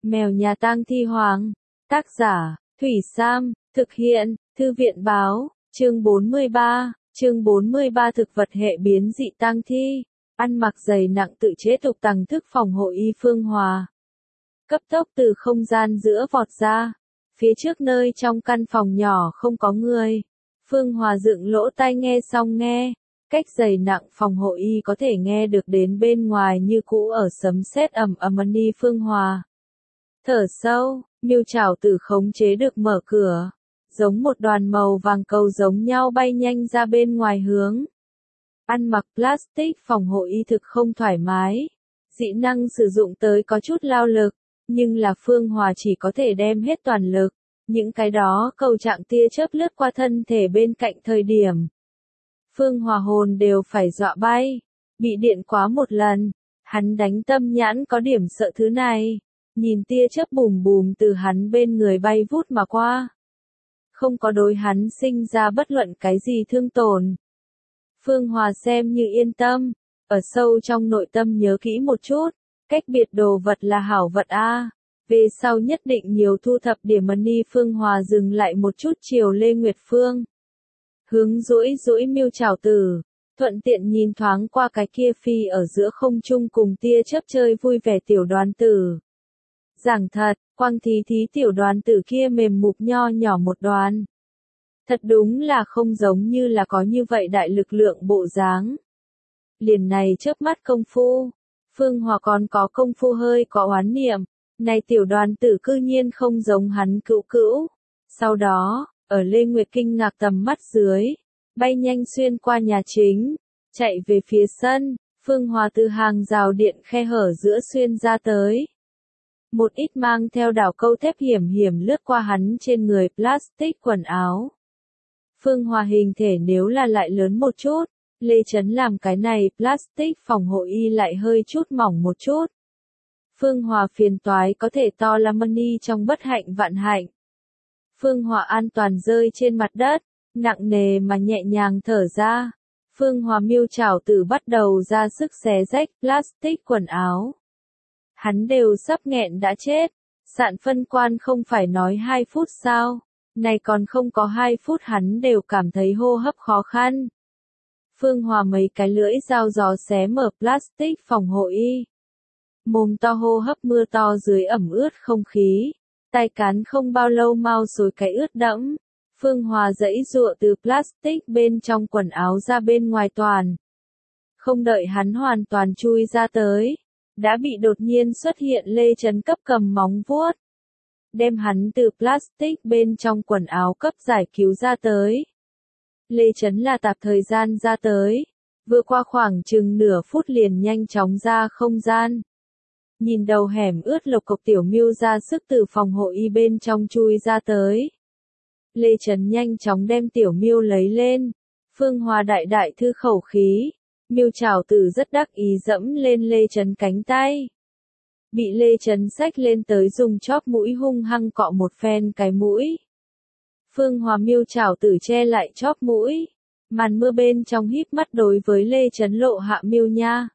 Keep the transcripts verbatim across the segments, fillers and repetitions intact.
Mèo nhà tang thi hoàng. Tác giả, Thủy Sam, thực hiện, Thư viện báo, chương bốn mươi ba, chương bốn mươi ba thực vật hệ biến dị tang thi, ăn mặc dày nặng tự chế tục tằng thức phòng hộ y Phương Hòa. Cấp tốc từ không gian giữa vọt ra, phía trước nơi trong căn phòng nhỏ không có người. Phương Hòa dựng lỗ tai nghe xong nghe, cách dày nặng phòng hộ y có thể nghe được đến bên ngoài như cũ ở sấm sét ầm ầm đi Phương Hòa. Thở sâu, Miêu Trảo Tử khống chế được mở cửa, giống một đoàn màu vàng cầu giống nhau bay nhanh ra bên ngoài hướng. Ăn mặc plastic phòng hộ y thực không thoải mái, dị năng sử dụng tới có chút lao lực, nhưng là Phương Hòa chỉ có thể đem hết toàn lực. Những cái đó cầu trạng tia chớp lướt qua thân thể bên cạnh thời điểm. Phương Hòa hồn đều phải dọa bay, bị điện quá một lần, hắn đánh tâm nhãn có điểm sợ thứ này, nhìn tia chớp bùm bùm từ hắn bên người bay vút mà qua. Không có đối hắn sinh ra bất luận cái gì thương tổn. Phương Hòa xem như yên tâm, ở sâu trong nội tâm nhớ kỹ một chút, cách biệt đồ vật là hảo vật a. Về sau nhất định nhiều thu thập điểm money. Phương Hòa dừng lại một chút chiều Lê Nguyệt Phương. Hướng duỗi duỗi Miêu Trảo Tử, thuận tiện nhìn thoáng qua cái kia phi ở giữa không trung cùng tia chớp chơi vui vẻ tiểu đoàn tử. Giảng thật, quang thí thí tiểu đoàn tử kia mềm mục nho nhỏ một đoàn. Thật đúng là không giống như là có như vậy đại lực lượng bộ dáng. Liền này chớp mắt công phu, Phương Hòa còn có công phu hơi có oán niệm. Này tiểu đoàn tử cư nhiên không giống hắn cữu cữu. Sau đó, ở Lê Nguyệt kinh ngạc tầm mắt dưới, bay nhanh xuyên qua nhà chính, chạy về phía sân, Phương Hòa từ hàng rào điện khe hở giữa xuyên ra tới. Một ít mang theo đảo câu thép hiểm hiểm lướt qua hắn trên người plastic quần áo. Phương Hòa hình thể nếu là lại lớn một chút, Lê Trấn làm cái này plastic phòng hộ y lại hơi chút mỏng một chút. Phương Hòa phiền toái có thể to là money trong bất hạnh vạn hạnh. Phương Hòa an toàn rơi trên mặt đất, nặng nề mà nhẹ nhàng thở ra. Phương Hòa Miêu Trảo Tử bắt đầu ra sức xé rách plastic quần áo. Hắn đều sắp nghẹn đã chết. Sạn phân quan không phải nói hai phút sao? Này còn không có hai phút hắn đều cảm thấy hô hấp khó khăn. Phương Hòa mấy cái lưỡi dao gió xé mở plastic phòng hộ y. Mồm to hô hấp mưa to dưới ẩm ướt không khí, tay cán không bao lâu mau xối cái ướt đẫm. Phương Hòa giãy giụa từ plastic bên trong quần áo ra bên ngoài toàn. Không đợi hắn hoàn toàn chui ra tới, đã bị đột nhiên xuất hiện Lê Trấn cấp cầm móng vuốt. Đem hắn từ plastic bên trong quần áo cấp giải cứu ra tới. Lê Trấn là tạp thời gian ra tới, vừa qua khoảng chừng nửa phút liền nhanh chóng ra không gian. Nhìn đầu hẻm ướt lộc cộc tiểu Miêu ra sức từ phòng hộ y bên trong chui ra tới. Lê Trấn nhanh chóng đem tiểu Miêu lấy lên. Phương Hòa đại đại thư khẩu khí. Miêu Trảo Tử rất đắc ý dẫm lên Lê Trấn cánh tay. Bị Lê Trấn xách lên tới dùng chóp mũi hung hăng cọ một phen cái mũi. Phương Hòa Miêu Trảo Tử che lại chóp mũi. Màn mưa bên trong híp mắt đối với Lê Trấn lộ hạ Miêu nha.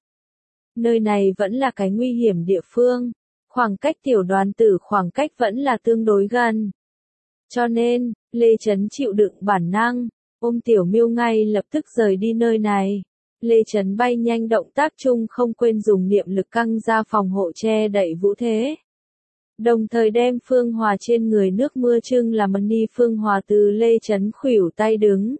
Nơi này vẫn là cái nguy hiểm địa phương, khoảng cách tiểu đoàn tử khoảng cách vẫn là tương đối gần. Cho nên, Lê Trấn chịu đựng bản năng, ôm tiểu Miêu ngay lập tức rời đi nơi này. Lê Trấn bay nhanh động tác chung không quên dùng niệm lực căng ra phòng hộ che đậy vũ thế. Đồng thời đem Phương Hòa trên người nước mưa trưng làm money. Phương Hòa từ Lê Trấn khuỷu tay đứng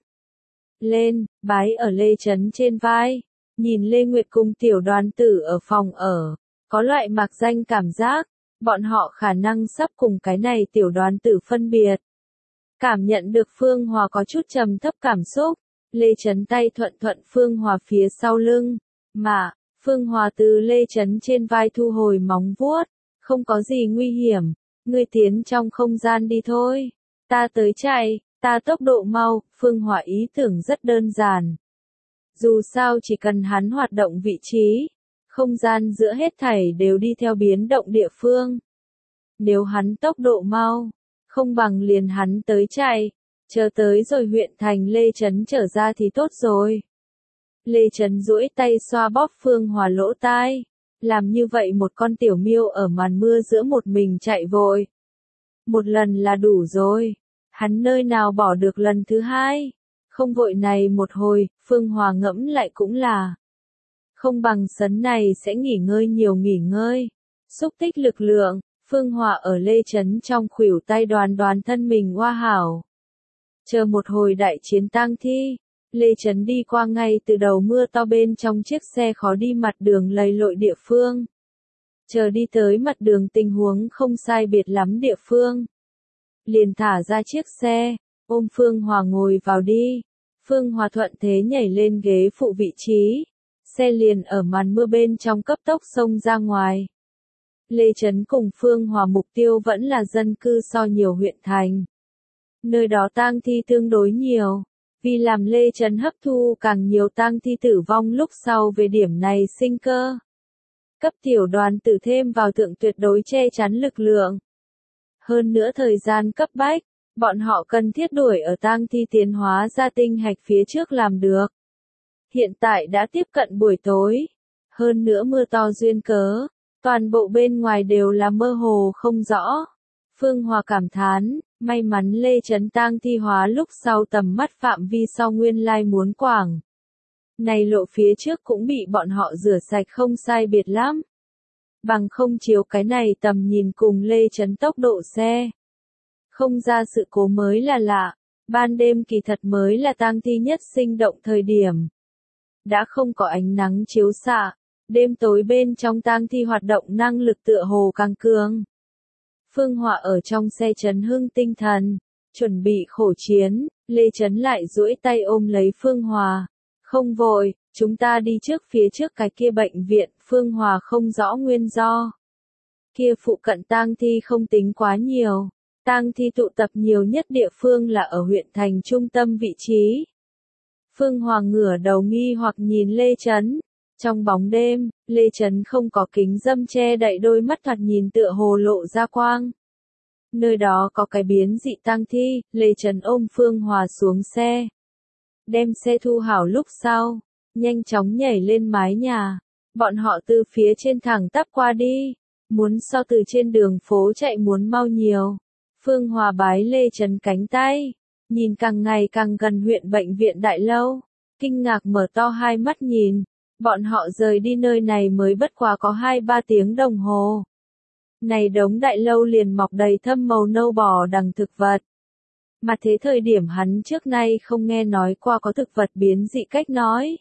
lên, bái ở Lê Trấn trên vai. Nhìn Lê Nguyệt cùng tiểu đoàn tử ở phòng ở, có loại mạc danh cảm giác, bọn họ khả năng sắp cùng cái này tiểu đoàn tử phân biệt. Cảm nhận được Phương Hòa có chút trầm thấp cảm xúc, Lê Trấn tay thuận thuận Phương Hòa phía sau lưng, mà, Phương Hòa từ Lê Trấn trên vai thu hồi móng vuốt, không có gì nguy hiểm, ngươi tiến trong không gian đi thôi, ta tới chạy, ta tốc độ mau. Phương Hòa ý tưởng rất đơn giản. Dù sao chỉ cần hắn hoạt động vị trí, không gian giữa hết thảy đều đi theo biến động địa phương. Nếu hắn tốc độ mau, không bằng liền hắn tới chạy, chờ tới rồi huyện thành Lê Trấn trở ra thì tốt rồi. Lê Trấn duỗi tay xoa bóp Phương Hòa lỗ tai, Làm như vậy một con tiểu miêu ở màn mưa giữa một mình chạy vội. Một lần là đủ rồi. Hắn nơi nào bỏ được lần thứ hai. Không vội này một hồi, Phương Hòa ngẫm lại cũng là. Không bằng sấn này sẽ nghỉ ngơi nhiều nghỉ ngơi. Xúc tích lực lượng, Phương Hòa ở Lê Trấn trong khuỷu tay đoàn đoàn thân mình hoa hảo. Chờ một hồi đại chiến tang thi, Lê Trấn đi qua ngay từ đầu mưa to bên trong chiếc xe khó đi mặt đường lầy lội địa phương. Chờ đi tới mặt đường tình huống không sai biệt lắm địa phương. Liền thả ra chiếc xe, ôm Phương Hòa ngồi vào đi. Phương Hòa thuận thế nhảy lên ghế phụ vị trí. Xe liền ở màn mưa bên trong cấp tốc xông ra ngoài. Lê Trấn cùng Phương Hòa mục tiêu vẫn là dân cư so nhiều huyện thành. Nơi đó tang thi tương đối nhiều. Vì làm Lê Trấn hấp thu càng nhiều tang thi tử vong lúc sau về điểm này sinh cơ. Cấp tiểu đoàn tử thêm vào thượng tuyệt đối che chắn lực lượng. Hơn nữa thời gian cấp bách, bọn họ cần thiết đuổi ở tang thi tiến hóa ra tinh hạch phía trước làm được. Hiện tại đã tiếp cận buổi tối. Hơn nữa mưa to duyên cớ, toàn bộ bên ngoài đều là mơ hồ không rõ. Phương Hòa cảm thán, may mắn Lê Trấn tang thi hóa lúc sau tầm mắt phạm vi so nguyên lai muốn quảng. Này lộ phía trước cũng bị bọn họ rửa sạch không sai biệt lắm. Bằng không chiếu cái này tầm nhìn cùng Lê Trấn tốc độ xe. Không ra sự cố mới là lạ, ban đêm kỳ thật mới là tang thi nhất sinh động thời điểm. Đã không có ánh nắng chiếu xạ, đêm tối bên trong tang thi hoạt động năng lực tựa hồ càng cường. Phương Hòa ở trong xe trấn hưng tinh thần, chuẩn bị khổ chiến, Lê Trấn lại duỗi tay ôm lấy Phương Hòa. Không vội, chúng ta đi trước phía trước cái kia bệnh viện, Phương Hòa không rõ nguyên do. Kia phụ cận tang thi không tính quá nhiều, tang thi tụ tập nhiều nhất địa phương là ở huyện thành trung tâm vị trí. Phương Hòa ngửa đầu nghi hoặc nhìn Lê Trấn. Trong bóng đêm, Lê Trấn không có kính dâm che đậy đôi mắt thoạt nhìn tựa hồ lộ ra quang. Nơi đó có cái biến dị tang thi, Lê Trấn ôm Phương Hòa xuống xe. Đem xe thu hảo lúc sau, nhanh chóng nhảy lên mái nhà. Bọn họ từ phía trên thẳng tắp qua đi, muốn so từ trên đường phố chạy muốn mau nhiều. Phương Hòa bái Lê Trấn cánh tay, nhìn càng ngày càng gần huyện bệnh viện đại lâu, kinh ngạc mở to hai mắt nhìn. Bọn họ rời đi nơi này mới bất quá có hai ba tiếng đồng hồ. Này đống đại lâu liền mọc đầy thâm màu nâu bò đằng thực vật. Mà thế thời điểm hắn trước nay không nghe nói qua có thực vật biến dị cách nói.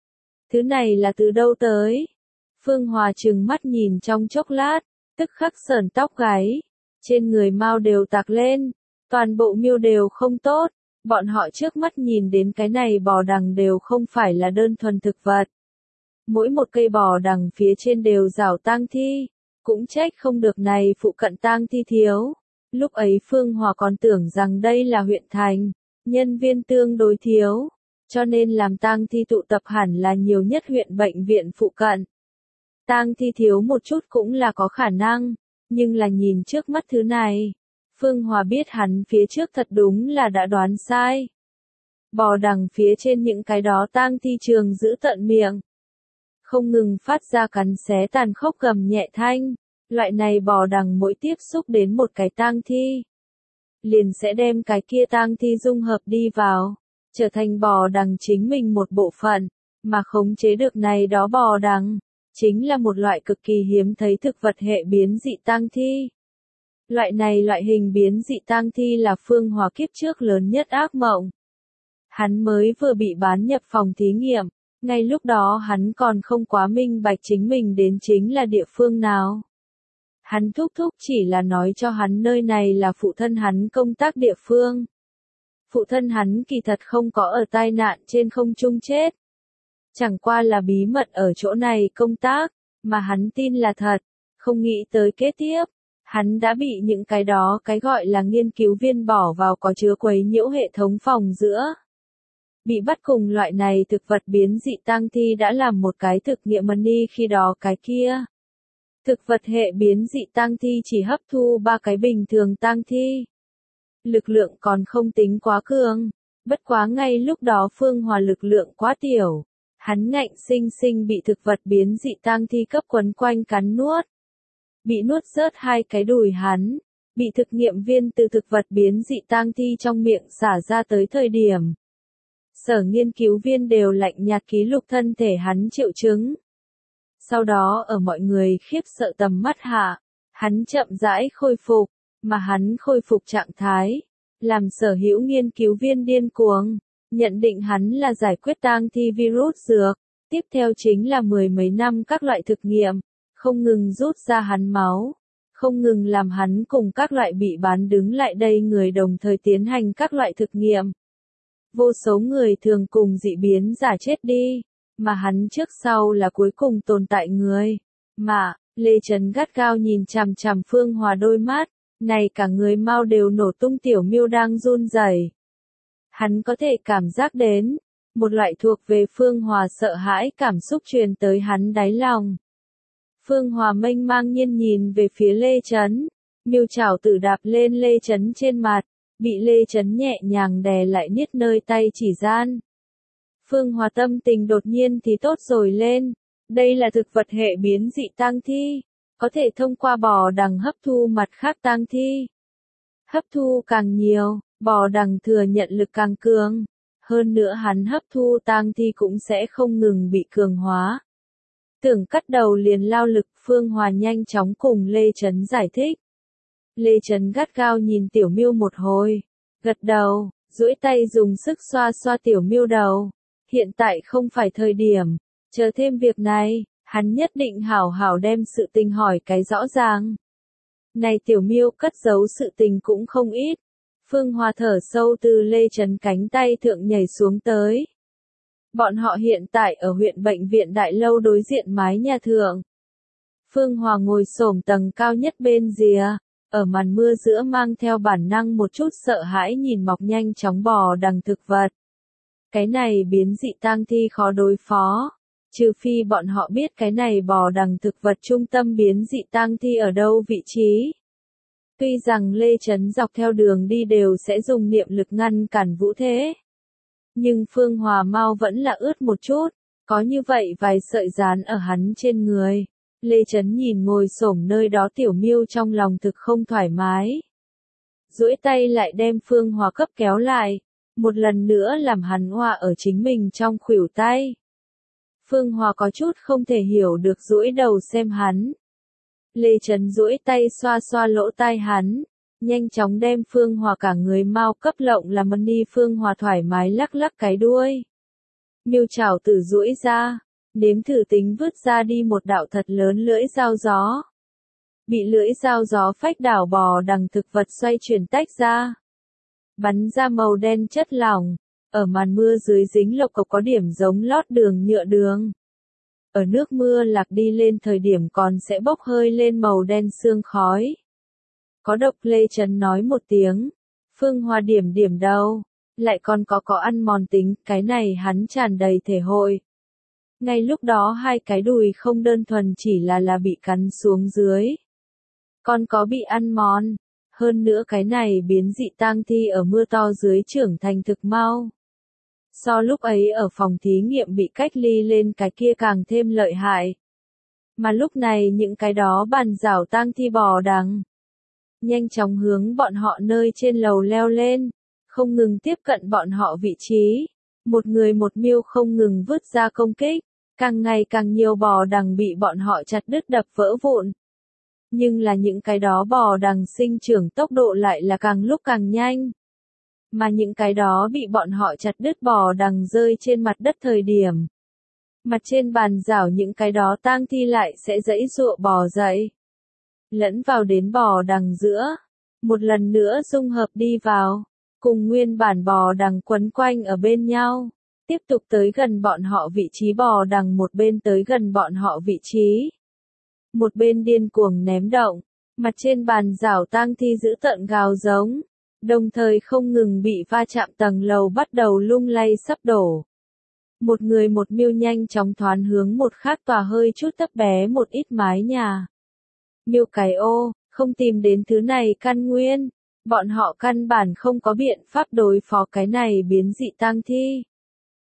Thứ này là từ đâu tới? Phương Hòa trừng mắt nhìn trong chốc lát, tức khắc sởn tóc gáy. Trên người mau đều tạc lên, toàn bộ miêu đều không tốt. Bọn họ trước mắt nhìn đến cái này bò đằng đều không phải là đơn thuần thực vật. Mỗi một cây bò đằng phía trên đều rảo tang thi, cũng trách không được này phụ cận tang thi thiếu. Lúc ấy Phương Hòa còn tưởng rằng đây là huyện thành, nhân viên tương đối thiếu, cho nên làm tang thi tụ tập hẳn là nhiều nhất huyện bệnh viện phụ cận. Tang thi thiếu một chút cũng là có khả năng, nhưng là nhìn trước mắt thứ này, Phương Hòa biết hắn phía trước thật đúng là đã đoán sai. Bò đằng phía trên những cái đó tang thi trường giữ tận miệng, không ngừng phát ra cắn xé tàn khốc gầm nhẹ thanh. Loại này bò đằng mỗi tiếp xúc đến một cái tang thi, liền sẽ đem cái kia tang thi dung hợp đi vào, trở thành bò đằng chính mình một bộ phận, mà khống chế được này đó bò đằng, chính là một loại cực kỳ hiếm thấy thực vật hệ biến dị tang thi. Loại này loại hình biến dị tang thi là Phương Hòa kiếp trước lớn nhất ác mộng. Hắn mới vừa bị bán nhập phòng thí nghiệm, ngay lúc đó hắn còn không quá minh bạch chính mình đến chính là địa phương nào. Hắn thúc thúc chỉ là nói cho hắn nơi này là phụ thân hắn công tác địa phương. Phụ thân hắn kỳ thật không có ở tai nạn trên không trung chết. Chẳng qua là bí mật ở chỗ này công tác, mà hắn tin là thật, không nghĩ tới kế tiếp. Hắn đã bị những cái đó cái gọi là nghiên cứu viên bỏ vào có chứa quấy nhiễu hệ thống phòng giữa. Bị bắt cùng loại này thực vật biến dị tang thi đã làm một cái thực nghiệm money khi đó cái kia. Thực vật hệ biến dị tang thi chỉ hấp thu ba cái bình thường tang thi. Lực lượng còn không tính quá cường, bất quá ngay lúc đó Phương Hòa lực lượng quá tiểu. Hắn ngạnh sinh sinh bị thực vật biến dị tang thi cấp quấn quanh cắn nuốt. Bị nuốt rớt hai cái đùi hắn, bị thực nghiệm viên từ thực vật biến dị tang thi trong miệng xả ra tới thời điểm. Sở nghiên cứu viên đều lạnh nhạt ký lục thân thể hắn triệu chứng. Sau đó ở mọi người khiếp sợ tầm mắt hạ, hắn chậm rãi khôi phục, mà hắn khôi phục trạng thái, làm sở hữu nghiên cứu viên điên cuồng, nhận định hắn là giải quyết tang thi virus dược, tiếp theo chính là mười mấy năm các loại thực nghiệm, không ngừng rút ra hắn máu, không ngừng làm hắn cùng các loại bị bán đứng lại đây người đồng thời tiến hành các loại thực nghiệm. Vô số người thường cùng dị biến giả chết đi, mà hắn trước sau là cuối cùng tồn tại người. Mà, Lê Trấn gắt gao nhìn chằm chằm Phương Hòa đôi mắt, này cả người mau đều nổ tung. Tiểu Miêu đang run rẩy. Hắn có thể cảm giác đến, một loại thuộc về Phương Hòa sợ hãi cảm xúc truyền tới hắn đáy lòng. Phương Hòa mênh mang nhiên nhìn về phía Lê Trấn, miêu chảo tự đạp lên Lê Trấn trên mặt, bị Lê Trấn nhẹ nhàng đè lại niết nơi tay chỉ gian. Phương Hòa tâm tình đột nhiên thì tốt rồi lên, đây là thực vật hệ biến dị tang thi, có thể thông qua bò đằng hấp thu mặt khác tang thi. Hấp thu càng nhiều, bò đằng thừa nhận lực càng cường, hơn nữa hắn hấp thu tang thi cũng sẽ không ngừng bị cường hóa. Tưởng cắt đầu liền lao lực. Phương Hòa nhanh chóng cùng Lê Trấn giải thích. Lê Trấn gắt gao nhìn Tiểu Miêu một hồi, gật đầu, duỗi tay dùng sức xoa xoa Tiểu Miêu đầu. Hiện tại không phải thời điểm, chờ thêm việc này, hắn nhất định hảo hảo đem sự tình hỏi cái rõ ràng. Này Tiểu Miêu cất giấu sự tình cũng không ít. Phương Hòa thở sâu từ Lê Trấn cánh tay thượng nhảy xuống tới. Bọn họ hiện tại ở huyện bệnh viện Đại Lâu đối diện mái nhà thượng. Phương Hòa ngồi xổm tầng cao nhất bên rìa, ở màn mưa giữa mang theo bản năng một chút sợ hãi nhìn mọc nhanh chóng bò đằng thực vật. Cái này biến dị tang thi khó đối phó, trừ phi bọn họ biết cái này bò đằng thực vật trung tâm biến dị tang thi ở đâu vị trí. Tuy rằng Lê Trấn dọc theo đường đi đều sẽ dùng niệm lực ngăn cản vũ thế. Nhưng Phương Hòa mau vẫn là ướt một chút, có như vậy vài sợi dán ở hắn trên người. Lê Trấn nhìn ngồi xổm nơi đó Tiểu Miêu trong lòng thực không thoải mái. Duỗi tay lại đem Phương Hòa cấp kéo lại, một lần nữa làm hắn hòa ở chính mình trong khuỷu tay. Phương Hòa có chút không thể hiểu được duỗi đầu xem hắn. Lê Trấn duỗi tay xoa xoa lỗ tai hắn, nhanh chóng đem Phương Hòa cả người mau cấp lộng làm mân đi. Phương Hòa thoải mái lắc lắc cái đuôi. Miêu chảo tử duỗi ra, nếm thử tính vứt ra đi một đạo thật lớn lưỡi dao gió. Bị lưỡi dao gió phách đảo bò đằng thực vật xoay chuyển tách ra. Bắn ra màu đen chất lỏng, ở màn mưa dưới dính lộc cộc có điểm giống lót đường nhựa đường. Ở nước mưa lạc đi lên thời điểm còn sẽ bốc hơi lên màu đen sương khói. Có độc. Lê Trấn nói một tiếng. Phương Hòa điểm điểm đầu, lại còn có có ăn mòn tính, cái này hắn tràn đầy thể hội. Ngay lúc đó hai cái đùi không đơn thuần chỉ là là bị cắn xuống dưới, còn có bị ăn mòn. Hơn nữa cái này biến dị tang thi ở mưa to dưới trưởng thành thực mau. So lúc ấy ở phòng thí nghiệm bị cách ly lên cái kia càng thêm lợi hại. Mà lúc này những cái đó bàn rảo tang thi bò đằng nhanh chóng hướng bọn họ nơi trên lầu leo lên, không ngừng tiếp cận bọn họ vị trí. Một người một miêu không ngừng vứt ra công kích, càng ngày càng nhiều bò đằng bị bọn họ chặt đứt đập vỡ vụn. Nhưng là những cái đó bò đằng sinh trưởng tốc độ lại là càng lúc càng nhanh. Mà những cái đó bị bọn họ chặt đứt bò đằng rơi trên mặt đất thời điểm. Mặt trên bàn rảo những cái đó tang thi lại sẽ giãy giụa bò dậy. Lẫn vào đến bò đằng giữa. Một lần nữa dung hợp đi vào. Cùng nguyên bản bò đằng quấn quanh ở bên nhau. Tiếp tục tới gần bọn họ vị trí bò đằng một bên tới gần bọn họ vị trí. Một bên điên cuồng ném động. Mặt trên bàn rảo tang thi giữ tợn gào giống. Đồng thời không ngừng bị va chạm tầng lầu bắt đầu lung lay sắp đổ. Một người một miêu nhanh chóng thoán hướng một khác tòa hơi chút thấp bé một ít mái nhà. Miêu cái ô, không tìm đến thứ này căn nguyên. Bọn họ căn bản không có biện pháp đối phó cái này biến dị tang thi.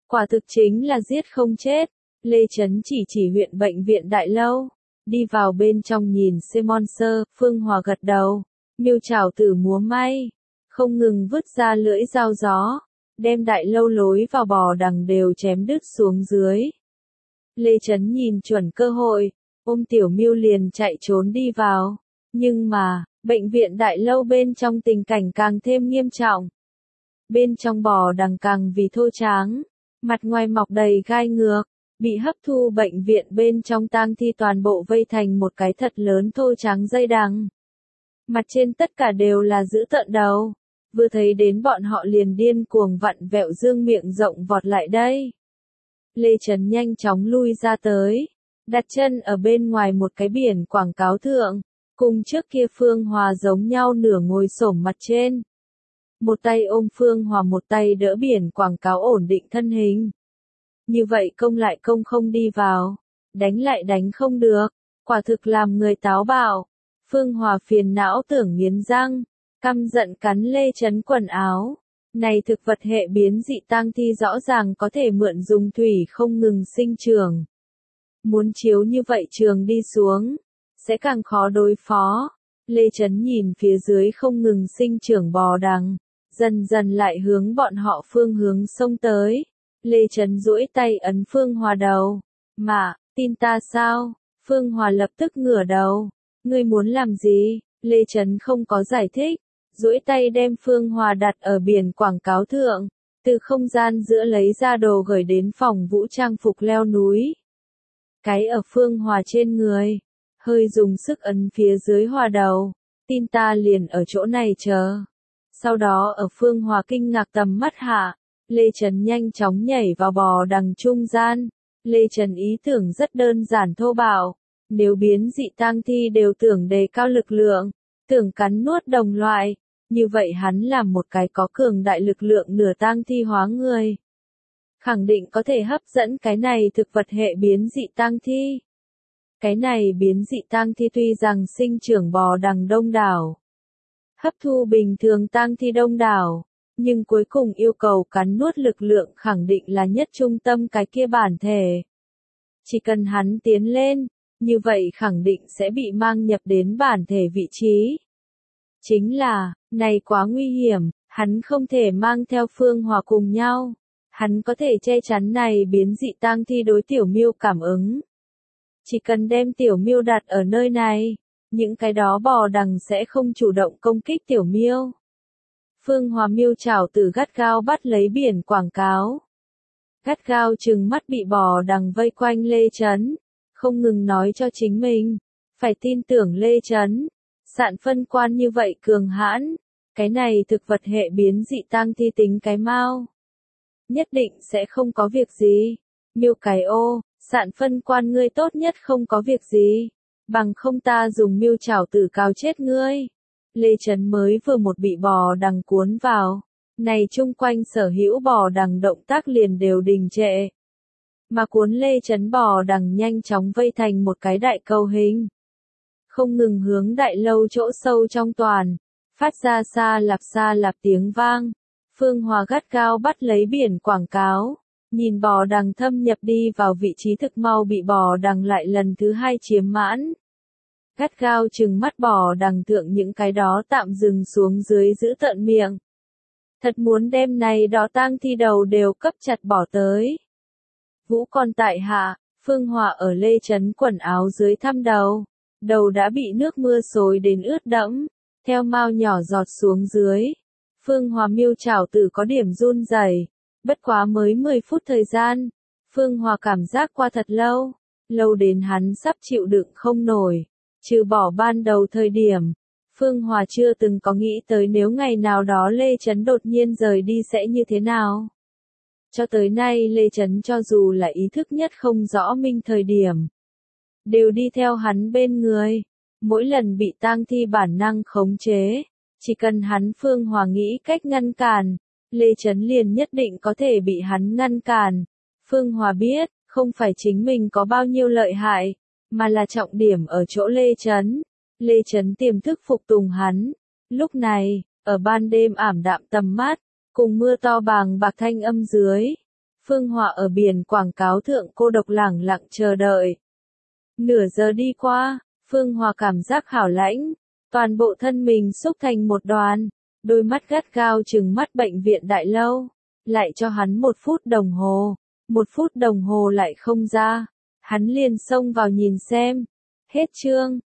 Quả thực chính là giết không chết. Lê Chấn chỉ chỉ huyện bệnh viện Đại Lâu. Đi vào bên trong nhìn Simon Sơ, Phương Hòa gật đầu. Miêu Trảo Tử múa may. Không ngừng vứt ra lưỡi dao gió. Đem Đại Lâu lối vào bò đằng đều chém đứt xuống dưới. Lê Chấn nhìn chuẩn cơ hội. Ôm Tiểu Miêu liền chạy trốn đi vào. Nhưng mà, bệnh viện Đại Lâu bên trong tình cảnh càng thêm nghiêm trọng. Bên trong bò đằng càng vì thô tráng. Mặt ngoài mọc đầy gai ngược. Bị hấp thu bệnh viện bên trong tang thi toàn bộ vây thành một cái thật lớn thô trắng dây đằng. Mặt trên tất cả đều là dữ tợn đầu. Vừa thấy đến bọn họ liền điên cuồng vặn vẹo dương miệng rộng vọt lại đây. Lê Chấn nhanh chóng lui ra tới. Đặt chân ở bên ngoài một cái biển quảng cáo thượng. Cùng trước kia Phương Hòa giống nhau nửa ngồi xổm mặt trên. Một tay ôm Phương Hòa một tay đỡ biển quảng cáo ổn định thân hình. Như vậy công lại công không đi vào. Đánh lại đánh không được. Quả thực làm người táo bạo. Phương Hòa phiền não tưởng nghiến răng. Căm giận cắn Lê Chấn quần áo. Này thực vật hệ biến dị tang thi rõ ràng có thể mượn dùng thủy không ngừng sinh trường. Muốn chiếu như vậy trường đi xuống. Sẽ càng khó đối phó. Lê Chấn nhìn phía dưới không ngừng sinh trưởng bò đằng. Dần dần lại hướng bọn họ phương hướng xông tới. Lê Chấn duỗi tay ấn Phương Hòa đầu. Mà, tin ta sao? Phương Hòa lập tức ngửa đầu. Ngươi muốn làm gì? Lê Chấn không có giải thích. Duỗi tay đem Phương Hòa đặt ở biển quảng cáo thượng. Từ không gian giữa lấy ra đồ gửi đến phòng vũ trang phục leo núi. Cái ở Phương Hòa trên người. Hơi dùng sức ấn phía dưới Hòa đầu. Tin ta liền ở chỗ này chờ. Sau đó ở Phương Hòa kinh ngạc tầm mắt hạ. Lê Chấn nhanh chóng nhảy vào bò đằng trung gian. Lê Chấn ý tưởng rất đơn giản thô bạo. Nếu biến dị tang thi đều tưởng đề cao lực lượng, tưởng cắn nuốt đồng loại, như vậy hắn làm một cái có cường đại lực lượng nửa tang thi hóa người. Khẳng định có thể hấp dẫn cái này thực vật hệ biến dị tang thi. Cái này biến dị tang thi tuy rằng sinh trưởng bò đằng đông đảo, hấp thu bình thường tang thi đông đảo. Nhưng cuối cùng yêu cầu cắn nuốt lực lượng khẳng định là nhất trung tâm cái kia bản thể. Chỉ cần hắn tiến lên, như vậy khẳng định sẽ bị mang nhập đến bản thể vị trí. Chính là, này quá nguy hiểm, hắn không thể mang theo Phương Hòa cùng nhau. Hắn có thể che chắn này biến dị tang thi đối Tiểu Miêu cảm ứng. Chỉ cần đem Tiểu Miêu đặt ở nơi này, những cái đó bò đằng sẽ không chủ động công kích Tiểu Miêu. Phương Hòa Miêu Trảo Tử gắt gao bắt lấy biển quảng cáo. Gắt gao trừng mắt bị bò đằng vây quanh Lê Chấn. Không ngừng nói cho chính mình. Phải tin tưởng Lê Chấn. Sạn phân quan như vậy cường hãn. Cái này thực vật hệ biến dị tang thi tính cái mau. Nhất định sẽ không có việc gì. Miêu cái ô, sạn phân quan ngươi tốt nhất không có việc gì. Bằng không ta dùng Miêu Trảo Tử cào chết ngươi. Lê Chấn mới vừa một bị bò đằng cuốn vào. Này chung quanh sở hữu bò đằng động tác liền đều đình trệ. Mà cuốn Lê Chấn bò đằng nhanh chóng vây thành một cái đại cầu hình. Không ngừng hướng Đại Lâu chỗ sâu trong toàn. Phát ra xa lạp xa lạp tiếng vang. Phương Hòa gắt gao bắt lấy biển quảng cáo. Nhìn bò đằng thâm nhập đi vào vị trí thực mau bị bò đằng lại lần thứ hai chiếm mãn. Gắt gao trừng mắt bò đằng thượng những cái đó tạm dừng xuống dưới giữ tợn miệng. Thật muốn đem này đó tang thi đầu đều cấp chặt bỏ tới. Vũ còn tại hạ, Phương Hòa ở Lê Chấn quần áo dưới thăm đầu. Đầu đã bị nước mưa xối đến ướt đẫm, theo mao nhỏ giọt xuống dưới. Phương Hòa Miêu Trảo Tử có điểm run rẩy, bất quá mới mười phút thời gian. Phương Hòa cảm giác qua thật lâu, lâu đến hắn sắp chịu đựng không nổi. Trừ bỏ ban đầu thời điểm, Phương Hòa chưa từng có nghĩ tới nếu ngày nào đó Lê Chấn đột nhiên rời đi sẽ như thế nào. Cho tới nay Lê Chấn cho dù là ý thức nhất không rõ minh thời điểm, đều đi theo hắn bên người. Mỗi lần bị tang thi bản năng khống chế, chỉ cần hắn Phương Hòa nghĩ cách ngăn cản, Lê Chấn liền nhất định có thể bị hắn ngăn cản. Phương Hòa biết, không phải chính mình có bao nhiêu lợi hại, mà là trọng điểm ở chỗ Lê Chấn. Lê Chấn tiềm thức phục tùng hắn. Lúc này, ở ban đêm ảm đạm tầm mắt, cùng mưa to bàng bạc thanh âm dưới, Phương Họa ở biển quảng cáo thượng cô độc lẳng lặng chờ đợi. Nửa giờ đi qua, Phương Họa cảm giác hảo lãnh, toàn bộ thân mình xúc thành một đoàn, đôi mắt gắt gao trừng mắt bệnh viện đại lâu, lại cho hắn một phút đồng hồ, một phút đồng hồ lại không ra, hắn liền xông vào nhìn xem. Hết chương.